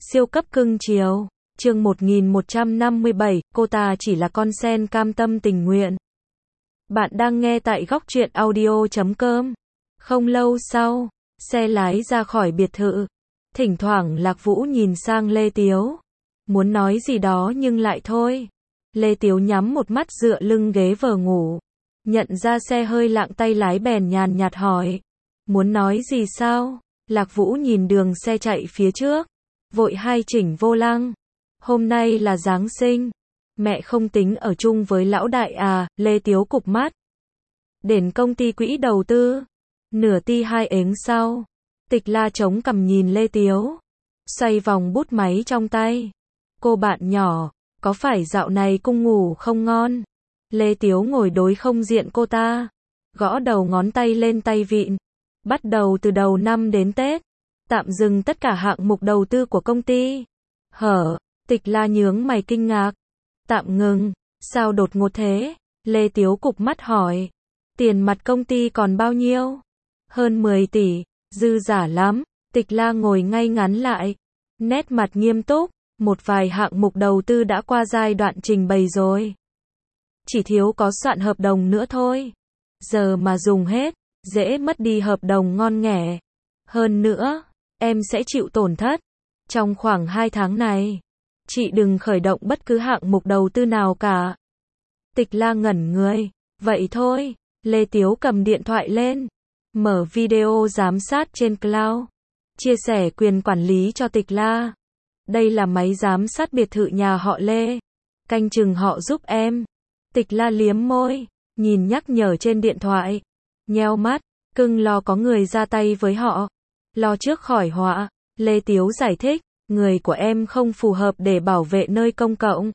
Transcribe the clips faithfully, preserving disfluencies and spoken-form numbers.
Siêu cấp cưng chiều. Chương một nghìn một trăm năm mươi bảy, cô ta chỉ là con sen cam tâm tình nguyện. Bạn đang nghe tại góc truyện audio chấm com. Không lâu sau, xe lái ra khỏi biệt thự. Thỉnh thoảng Lạc Vũ nhìn sang Lê Tiếu. Muốn nói gì đó nhưng lại thôi. Lê Tiếu nhắm một mắt dựa lưng ghế vờ ngủ. Nhận ra xe hơi lạng tay lái bèn nhàn nhạt hỏi. Muốn nói gì sao? Lạc Vũ nhìn đường xe chạy phía trước. Vội hai chỉnh vô lăng. Hôm nay là Giáng sinh. Mẹ không tính ở chung với lão đại à? Lê Tiếu cụp mắt. Đến công ty quỹ đầu tư. Nửa ti hai ếng sau. Tịch La chống cằm nhìn Lê Tiếu. Xoay vòng bút máy trong tay. Cô bạn nhỏ, có phải dạo này cung ngủ không ngon? Lê Tiếu ngồi đối không diện cô ta. Gõ đầu ngón tay lên tay vịn. Bắt đầu từ đầu năm đến Tết. Tạm dừng tất cả hạng mục đầu tư của công ty. Hở, Tịch La nhướng mày kinh ngạc. Tạm ngừng, sao đột ngột thế? Lê Tiếu cụp mắt hỏi. Tiền mặt công ty còn bao nhiêu? Hơn mười tỷ, dư giả lắm. Tịch La ngồi ngay ngắn lại. Nét mặt nghiêm túc, một vài hạng mục đầu tư đã qua giai đoạn trình bày rồi. Chỉ thiếu có soạn hợp đồng nữa thôi. Giờ mà dùng hết, dễ mất đi hợp đồng ngon nghẻ. Hơn nữa, em sẽ chịu tổn thất. Trong khoảng hai tháng này, chị đừng khởi động bất cứ hạng mục đầu tư nào cả. Tịch La ngẩn người. Vậy thôi. Lê Tiếu cầm điện thoại lên. Mở video giám sát trên cloud. Chia sẻ quyền quản lý cho Tịch La. Đây là máy giám sát biệt thự nhà họ Lê. Canh chừng họ giúp em. Tịch La liếm môi. Nhìn nhắc nhở trên điện thoại. Nheo mắt. Cưng lo có người ra tay với họ. Lo trước khỏi họa. Lê Tiếu giải thích. Người của em không phù hợp để bảo vệ nơi công cộng.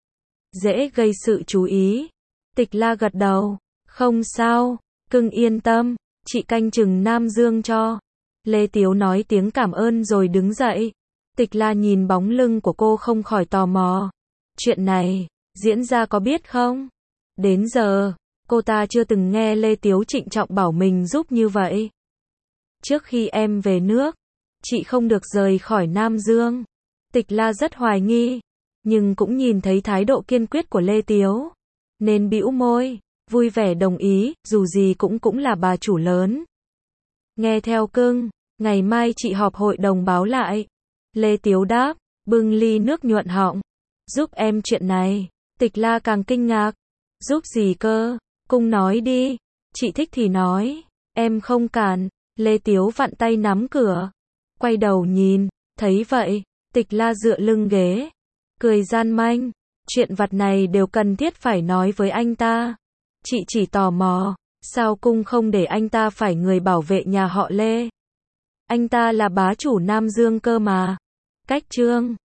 Dễ gây sự chú ý. Tịch La gật đầu. Không sao. Cưng yên tâm. Chị canh chừng Nam Dương cho. Lê Tiếu nói tiếng cảm ơn rồi đứng dậy. Tịch La nhìn bóng lưng của cô không khỏi tò mò. Chuyện này, diễn ra có biết không? Đến giờ, cô ta chưa từng nghe Lê Tiếu trịnh trọng bảo mình giúp như vậy. Trước khi em về nước, chị không được rời khỏi Nam Dương. Tịch La rất hoài nghi, nhưng cũng nhìn thấy thái độ kiên quyết của Lê Tiếu. Nên bĩu môi, vui vẻ đồng ý, dù gì cũng cũng là bà chủ lớn. Nghe theo cưng, ngày mai chị họp hội đồng báo lại. Lê Tiếu đáp, bưng ly nước nhuận họng. Giúp em chuyện này. Tịch La càng kinh ngạc. Giúp gì cơ? Cung nói đi. Chị thích thì nói. Em không cản. Lê Tiếu vặn tay nắm cửa. Quay đầu nhìn. Thấy vậy, Tịch La dựa lưng ghế. Cười gian manh. Chuyện vặt này đều cần thiết phải nói với anh ta. Chị chỉ tò mò. Sao cung không để anh ta phải người bảo vệ nhà họ Lê? Anh ta là bá chủ Nam Dương cơ mà. Cách chương